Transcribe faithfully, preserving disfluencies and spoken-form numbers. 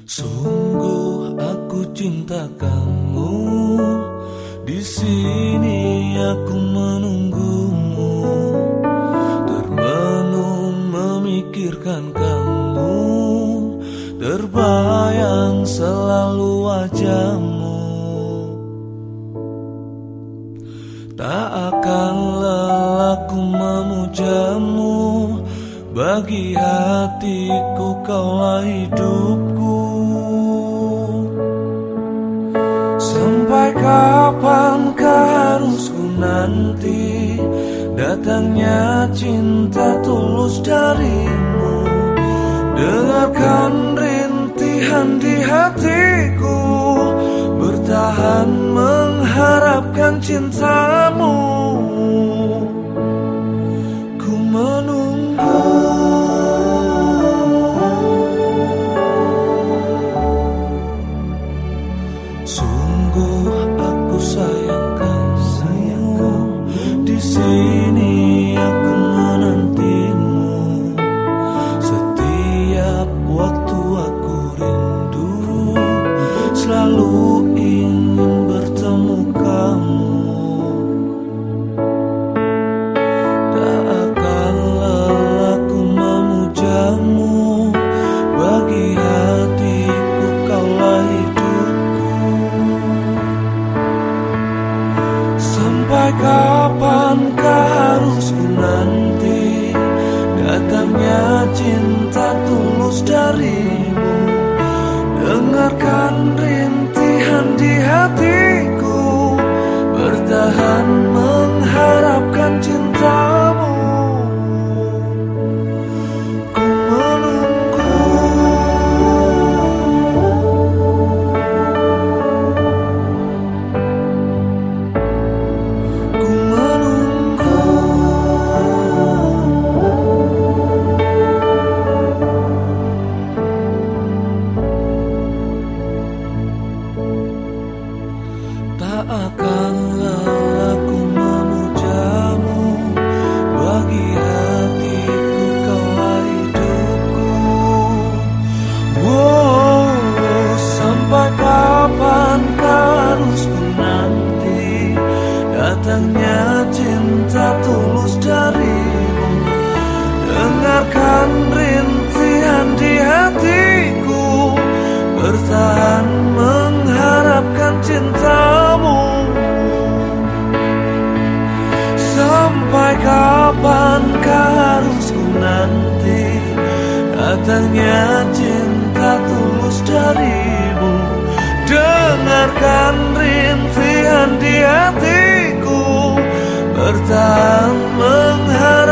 Sungguh aku cinta kamu, di sini aku menunggumu, termenung memikirkan kamu, terbayang selalu wajahmu. Tak akan lelah ku memujamu, bagi hatiku kaulah hidupku. Sampai kapankah harus ku nanti datangnya cinta tulus darimu? Dengarkan rintihan di hatiku, bertahan mengharapkan cintamu. Ku menunggu, sungguh aku sayangkan sayangku, di sini aku menantimu. Setiap waktu aku rindu, selalu ingin bertemu kamu. Tak akan lelah ku memujamu, bagi hatiku kaulah hidupku. Sampai kapankah harus ku nanti datangnya cinta tulus darimu? Dengarkan rintihan di hatiku, bertahan mengharapkan cintamu. Ku menunggu, ku menunggu. Tak akan lelah ku memujamu, bagi hatiku kaulah hidupku. Wow, sampai kapankah harus ku nanti datangnya cinta tulus darimu? Dengarkan rintihan di hatiku, bertahan mengharapkan cintamu. Sampai kapankah harus ku nanti datangnya cinta tulus darimu? Dengarkan rintihan di hatiku, bertahan mengharapkan